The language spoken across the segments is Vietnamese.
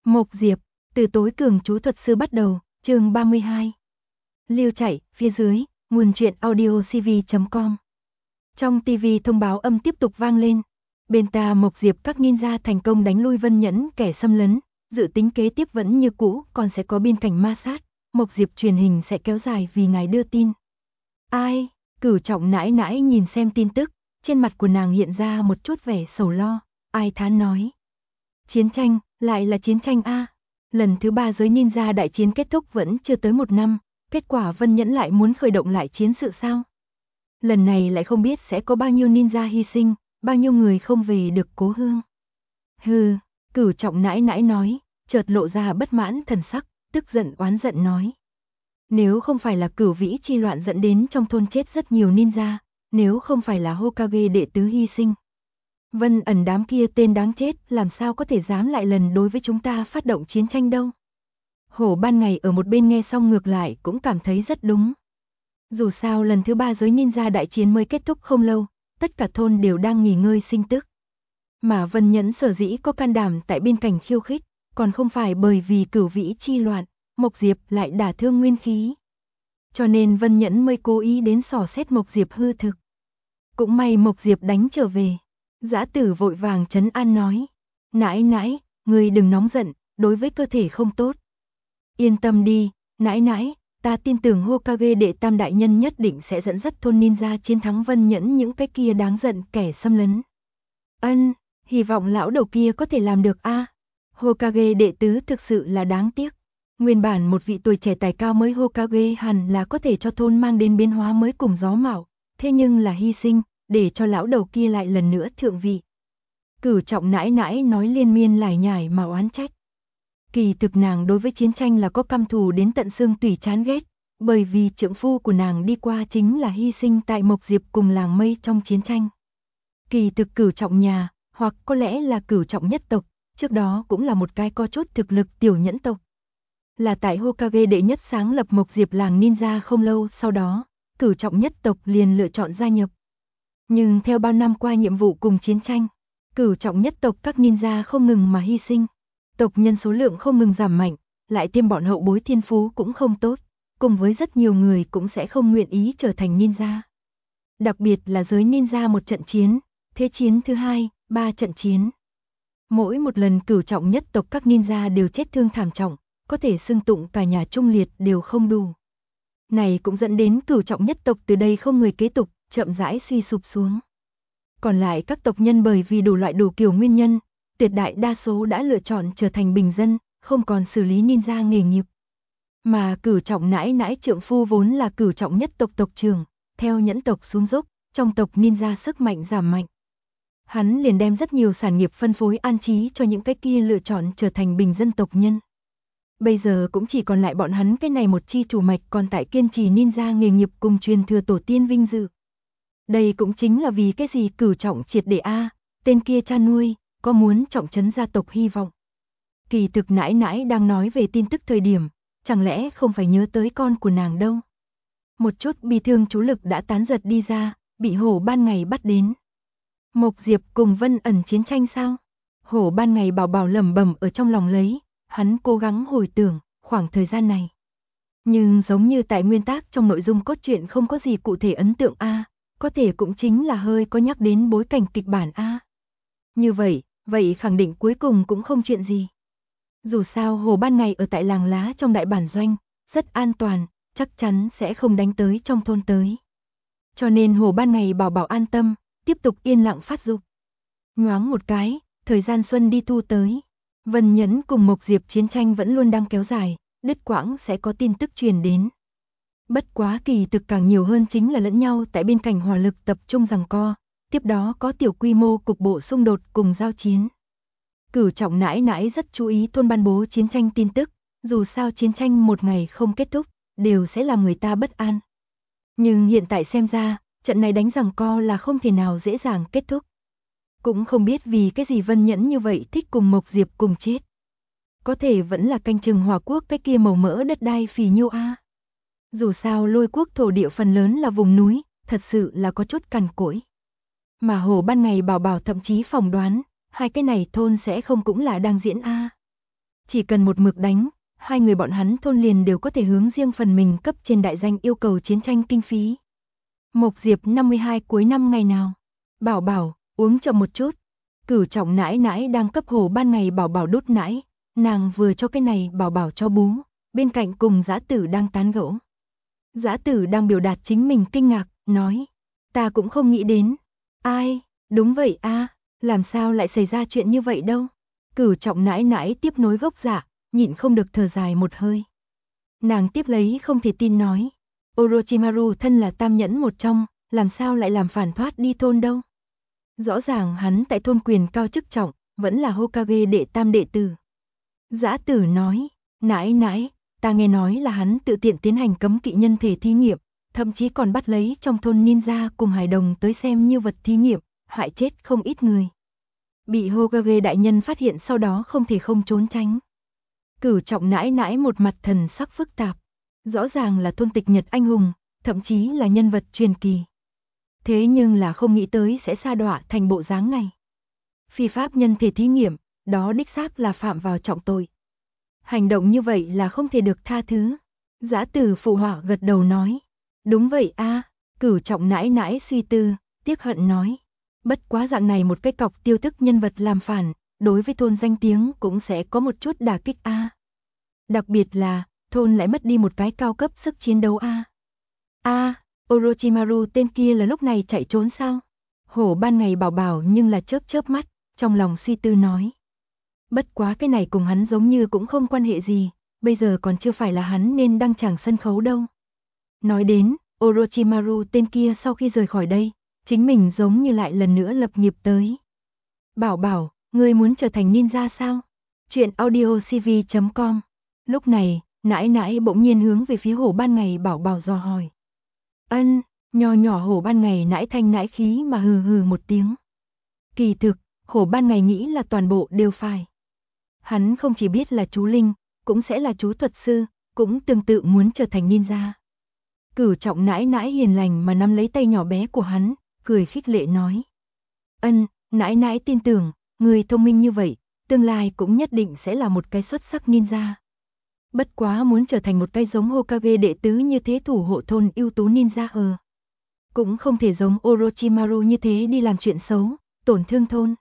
Mộc Diệp, từ tối cường chú thuật sư bắt đầu, chương 32. Lưu chạy, phía dưới, nguồn truyện audiocv.com. Trong TV thông báo âm tiếp tục vang lên. Bên ta Mộc Diệp các ninja thành công đánh lui Vân Nhẫn kẻ xâm lấn, dự tính kế tiếp vẫn như cũ, còn sẽ có biên cảnh ma sát. Mộc Diệp truyền hình sẽ kéo dài vì ngài đưa tin. Ai? Cửu Trọng nãi nãi nhìn xem tin tức, trên mặt của nàng hiện ra một chút vẻ sầu lo, ai thán nói. Chiến tranh, lại là chiến tranh a. Lần thứ 3 giới ninja đại chiến kết thúc vẫn chưa tới 1 năm, kết quả Vân Nhẫn lại muốn khởi động lại chiến sự sao? Lần này lại không biết sẽ có bao nhiêu ninja hy sinh, bao nhiêu người không về được cố hương. Hừ, Cửu Trọng nãi nãi nói, chợt lộ ra bất mãn thần sắc, tức giận oán giận nói. Nếu không phải là Cửu Vĩ chi loạn dẫn đến trong thôn chết rất nhiều ninja, nếu không phải là Hokage đệ tứ hy sinh, Vân ẩn đám kia tên đáng chết làm sao có thể dám lại lần đối với chúng ta phát động chiến tranh đâu. Hổ ban ngày ở một bên nghe xong ngược lại cũng cảm thấy rất đúng. Dù sao lần thứ 3 giới ninja đại chiến mới kết thúc không lâu, tất cả thôn đều đang nghỉ ngơi sinh tức. Mà Vân Nhẫn sở dĩ có can đảm tại bên cạnh khiêu khích, còn không phải bởi vì Cửu Vĩ chi loạn, Mộc Diệp lại đả thương nguyên khí. Cho nên Vân Nhẫn mới cố ý đến dò xét Mộc Diệp hư thực. Cũng may Mộc Diệp đánh trở về. Dã Tử vội vàng trấn an nói, nãi nãi, người đừng nóng giận, đối với cơ thể không tốt. Yên tâm đi, nãi nãi, ta tin tưởng Hokage đệ tam đại nhân nhất định sẽ dẫn dắt thôn ninja chiến thắng Vân Nhẫn những cái kia đáng giận kẻ xâm lấn. Hy vọng lão đầu kia có thể làm được a. Hokage đệ tứ thực sự là đáng tiếc. Nguyên bản một vị tuổi trẻ tài cao mới Hokage hẳn là có thể cho thôn mang đến biến hóa mới cùng gió mạo, thế nhưng là hy sinh, để cho lão đầu kia lại lần nữa thượng vị. Cửu Trọng nãi nãi nói liên miên lải nhải mà oán trách. Kỳ thực nàng đối với chiến tranh là có căm thù đến tận xương tủy chán ghét, bởi vì trượng phu của nàng đi qua chính là hy sinh tại Mộc Diệp cùng làng Mây trong chiến tranh. Kỳ thực Cửu Trọng nhà, hoặc có lẽ là Cửu Trọng nhất tộc, trước đó cũng là một cái có chút thực lực tiểu nhẫn tộc. Là tại Hokage đệ nhất sáng lập Mộc Diệp làng ninja không lâu sau đó, Cửu Trọng nhất tộc liền lựa chọn gia nhập. Nhưng theo bao năm qua nhiệm vụ cùng chiến tranh, Cửu Trọng nhất tộc các ninja không ngừng mà hy sinh, tộc nhân số lượng không ngừng giảm mạnh, lại thêm bọn hậu bối thiên phú cũng không tốt, cùng với rất nhiều người cũng sẽ không nguyện ý trở thành ninja. Đặc biệt là giới ninja một trận chiến, thế chiến thứ 2, 3 trận chiến. Mỗi một lần Cửu Trọng nhất tộc các ninja đều chết thương thảm trọng, có thể xưng tụng cả nhà trung liệt đều không đủ. Này cũng dẫn đến Cửu Trọng nhất tộc từ đây không người kế tục, chậm rãi suy sụp xuống. Còn lại các tộc nhân bởi vì đủ loại đủ kiểu nguyên nhân, tuyệt đại đa số đã lựa chọn trở thành bình dân, không còn xử lý ninja nghề nghiệp. Mà Cửu Trọng nãi nãi trượng phu vốn là Cửu Trọng nhất tộc tộc trưởng, theo nhẫn tộc xuống dốc, trong tộc ninja sức mạnh giảm mạnh. Hắn liền đem rất nhiều sản nghiệp phân phối an trí cho những cái kia lựa chọn trở thành bình dân tộc nhân. Bây giờ cũng chỉ còn lại bọn hắn cái này một chi chủ mạch còn tại kiên trì ninja nghề nghiệp cùng truyền thừa tổ tiên vinh dự. Đây cũng chính là vì cái gì Cửu Trọng triệt để tên kia cha nuôi, có muốn trọng trấn gia tộc hy vọng. Kỳ thực nãi nãi đang nói về tin tức thời điểm, chẳng lẽ không phải nhớ tới con của nàng đâu. Một chút bi thương chú lực đã tán giật đi ra, bị Hổ ban ngày bắt đến. Mộc Diệp cùng Vân ẩn chiến tranh sao? Hổ ban ngày bảo bảo lẩm bẩm ở trong lòng lấy, hắn cố gắng hồi tưởng khoảng thời gian này. Nhưng giống như tại nguyên tắc trong nội dung cốt truyện không có gì cụ thể ấn tượng có thể cũng chính là hơi có nhắc đến bối cảnh kịch bản Như vậy khẳng định cuối cùng cũng không chuyện gì. Dù sao Hồ ban ngày ở tại làng lá trong đại bản doanh, rất an toàn, chắc chắn sẽ không đánh tới trong thôn tới. Cho nên Hồ ban ngày bảo bảo an tâm, tiếp tục yên lặng phát dục. Nhoáng một cái, thời gian xuân đi thu tới. Vân Nhẫn cùng Mộc Diệp chiến tranh vẫn luôn đang kéo dài, đứt quãng sẽ có tin tức truyền đến. Bất quá kỳ thực càng nhiều hơn chính là lẫn nhau tại bên cạnh hỏa lực tập trung giằng co, tiếp đó có tiểu quy mô cục bộ xung đột cùng giao chiến. Cửu Trọng nãi nãi rất chú ý thôn ban bố chiến tranh tin tức, dù sao chiến tranh một ngày không kết thúc, đều sẽ làm người ta bất an. Nhưng hiện tại xem ra, trận này đánh giằng co là không thể nào dễ dàng kết thúc. Cũng không biết vì cái gì Vân Nhẫn như vậy thích cùng Mộc Diệp cùng chết. Có thể vẫn là canh chừng Hòa Quốc cái kia màu mỡ đất đai phì nhiêu Dù sao Lôi Quốc thổ địa phần lớn là vùng núi, thật sự là có chút cằn cỗi. Mà Hồ ban ngày bảo bảo thậm chí phỏng đoán, hai cái này thôn sẽ không cũng là đang diễn Chỉ cần một mực đánh, hai người bọn hắn thôn liền đều có thể hướng riêng phần mình cấp trên đại danh yêu cầu chiến tranh kinh phí. Mộc Diệp 52 cuối năm ngày nào? Bảo Bảo, uống chậm một chút. Cửu Trọng nãi nãi đang cấp Hồ Ban Ngày Bảo Bảo đút nãi, nàng vừa cho cái này Bảo Bảo cho bú, bên cạnh cùng Dã Tử đang tán gẫu. Dã Tử đang biểu đạt chính mình kinh ngạc, nói, ta cũng không nghĩ đến. Ai, đúng vậy a, làm sao lại xảy ra chuyện như vậy đâu? Cửu Trọng nãi nãi tiếp nối gốc dạ, nhịn không được thở dài một hơi. Nàng tiếp lấy không thể tin nói, Orochimaru thân là tam nhẫn một trong, làm sao lại làm phản thoát đi thôn đâu? Rõ ràng hắn tại thôn quyền cao chức trọng, vẫn là Hokage đệ tam đệ tử. Dã Tử nói, nãi nãi, ta nghe nói là hắn tự tiện tiến hành cấm kỵ nhân thể thí nghiệm, thậm chí còn bắt lấy trong thôn ninja cùng hài đồng tới xem như vật thí nghiệm, hại chết không ít người. Bị Hokage đại nhân phát hiện sau đó không thể không trốn tránh. Cửu Trọng nãi nãi một mặt thần sắc phức tạp, rõ ràng là thôn tịch nhật anh hùng, thậm chí là nhân vật truyền kỳ. Thế nhưng là không nghĩ tới sẽ sa đọa thành bộ dáng này. Phi pháp nhân thể thí nghiệm, đó đích xác là phạm vào trọng tội. Hành động như vậy là không thể được tha thứ. Dã Tử phụ họa gật đầu nói, đúng vậy a. Cửu Trọng nãi nãi suy tư, tiếc hận nói, bất quá dạng này một cái cọc tiêu thức nhân vật làm phản, đối với thôn danh tiếng cũng sẽ có một chút đả kích a. Đặc biệt là, thôn lại mất đi một cái cao cấp sức chiến đấu a. Orochimaru tên kia là lúc này chạy trốn sao? Hổ Ban Ngày Bảo Bảo nhưng là chớp chớp mắt, trong lòng suy tư nói. Bất quá cái này cùng hắn giống như cũng không quan hệ gì, bây giờ còn chưa phải là hắn nên đăng tràng sân khấu đâu. Nói đến, Orochimaru tên kia sau khi rời khỏi đây, chính mình giống như lại lần nữa lập nghiệp tới. Bảo Bảo, ngươi muốn trở thành ninja sao? Chuyện audiocv.com. Lúc này, nãi nãi bỗng nhiên hướng về phía Hổ Ban Ngày Bảo Bảo dò hỏi. Ân, nho nhỏ Hổ Ban Ngày nãi thanh nãi khí mà hừ hừ một tiếng. Kỳ thực, Hổ Ban Ngày nghĩ là toàn bộ đều phải. Hắn không chỉ biết là chú Linh, cũng sẽ là chú thuật sư, cũng tương tự muốn trở thành ninja. Cửu Trọng nãi nãi hiền lành mà nắm lấy tay nhỏ bé của hắn, cười khích lệ nói. Ân, nãi nãi tin tưởng, người thông minh như vậy, tương lai cũng nhất định sẽ là một cái xuất sắc ninja. Bất quá muốn trở thành một cái giống Hokage đệ tứ như thế thủ hộ thôn ưu tú ninja cũng không thể giống Orochimaru như thế đi làm chuyện xấu, tổn thương thôn.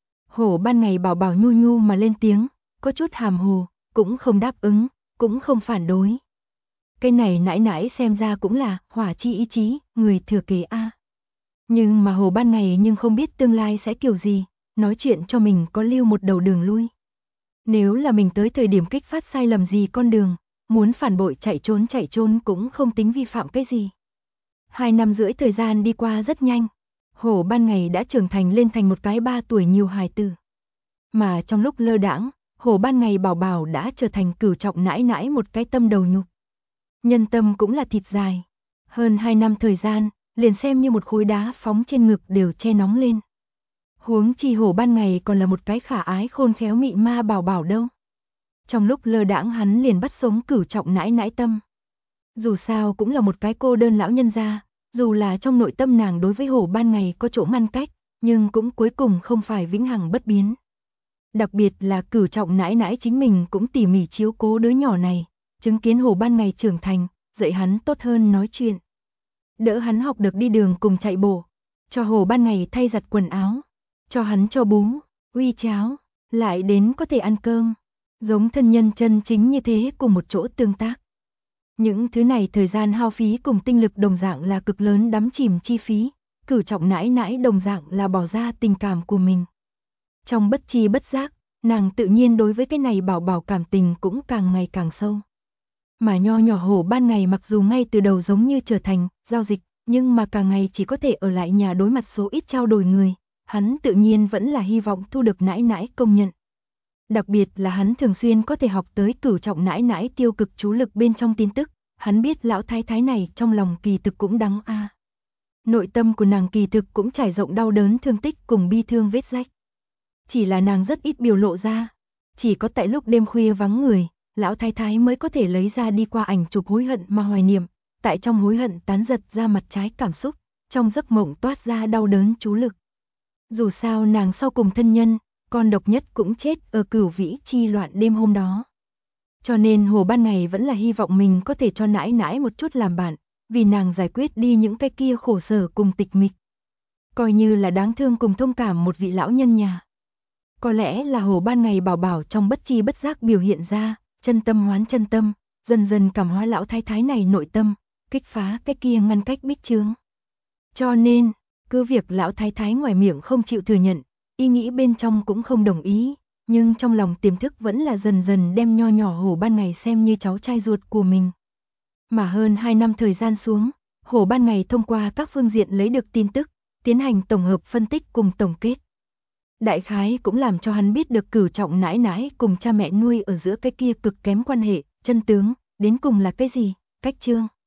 Hổ Ban Ngày Bảo Bảo nhu nhu mà lên tiếng, có chút hàm hồ, cũng không đáp ứng, cũng không phản đối. Cái này nãi nãi xem ra cũng là hỏa chi ý chí, người thừa kế a. Nhưng mà Hổ Ban Ngày nhưng không biết tương lai sẽ kiểu gì, nói chuyện cho mình có lưu một đầu đường lui. Nếu là mình tới thời điểm kích phát sai lầm gì con đường, muốn phản bội chạy trốn cũng không tính vi phạm cái gì. 2 năm rưỡi thời gian đi qua rất nhanh, Hổ Ban Ngày đã trưởng thành lên thành một cái 3 tuổi nhiều hài tử. Mà trong lúc lơ đãng, Hổ Ban Ngày Bảo Bảo đã trở thành Cửu Trọng nãi nãi một cái tâm đầu nhục. Nhân tâm cũng là thịt dài. Hơn 2 năm thời gian, liền xem như một khối đá phóng trên ngực đều che nóng lên. Huống chi Hổ Ban Ngày còn là một cái khả ái khôn khéo mị ma Bảo Bảo đâu. Trong lúc lơ đãng hắn liền bắt sống Cửu Trọng nãi nãi tâm. Dù sao cũng là một cái cô đơn lão nhân gia, dù là trong nội tâm nàng đối với Hổ Ban Ngày có chỗ ngăn cách, nhưng cũng cuối cùng không phải vĩnh hằng bất biến. Đặc biệt là Cửu Trọng nãi nãi chính mình cũng tỉ mỉ chiếu cố đứa nhỏ này, chứng kiến Hổ Ban Ngày trưởng thành, dạy hắn tốt hơn nói chuyện. Đỡ hắn học được đi đường cùng chạy bộ, cho Hổ Ban Ngày thay giặt quần áo, cho hắn cho bú, uy cháo, lại đến có thể ăn cơm, giống thân nhân chân chính như thế cùng một chỗ tương tác. Những thứ này thời gian hao phí cùng tinh lực đồng dạng là cực lớn đắm chìm chi phí, Cửu Trọng nãi nãi đồng dạng là bỏ ra tình cảm của mình. Trong bất chi bất giác, nàng tự nhiên đối với cái này Bảo Bảo cảm tình cũng càng ngày càng sâu. Mà nho nhỏ Hổ Ban Ngày mặc dù ngay từ đầu giống như trở thành giao dịch, nhưng mà càng ngày chỉ có thể ở lại nhà đối mặt số ít trao đổi người, hắn tự nhiên vẫn là hy vọng thu được nãi nãi công nhận. Đặc biệt là hắn thường xuyên có thể học tới Cửu Trọng nãi nãi tiêu cực chú lực bên trong tin tức, hắn biết lão thái thái này trong lòng kỳ thực cũng đắng a. Nội tâm của nàng kỳ thực cũng trải rộng đau đớn thương tích cùng bi thương vết rách. Chỉ là nàng rất ít biểu lộ ra, chỉ có tại lúc đêm khuya vắng người, lão thái thái mới có thể lấy ra đi qua ảnh chụp hối hận mà hoài niệm, tại trong hối hận tán giật ra mặt trái cảm xúc, trong giấc mộng toát ra đau đớn chú lực. Dù sao nàng sau cùng thân nhân, con độc nhất cũng chết ở Cửu Vĩ chi loạn đêm hôm đó. Cho nên Hồ Ban Ngày vẫn là hy vọng mình có thể cho nãi nãi một chút làm bạn, vì nàng giải quyết đi những cái kia khổ sở cùng tịch mịch. Coi như là đáng thương cùng thông cảm một vị lão nhân nhà. Có lẽ là Hồ Ban Ngày bảo bảo trong bất chi bất giác biểu hiện ra, chân tâm hoán chân tâm, dần dần cảm hóa lão thái thái này nội tâm, kích phá cái kia ngăn cách bích chướng. Cho nên, cứ việc lão thái thái ngoài miệng không chịu thừa nhận, ý nghĩ bên trong cũng không đồng ý, nhưng trong lòng tiềm thức vẫn là dần dần đem nho nhỏ Hồ Ban Ngày xem như cháu trai ruột của mình. Mà hơn 2 năm thời gian xuống, Hồ Ban Ngày thông qua các phương diện lấy được tin tức, tiến hành tổng hợp phân tích cùng tổng kết. Đại khái cũng làm cho hắn biết được Cửu Trọng nãi nãi cùng cha mẹ nuôi ở giữa cái kia cực kém quan hệ, chân tướng, đến cùng là cái gì, cách chương.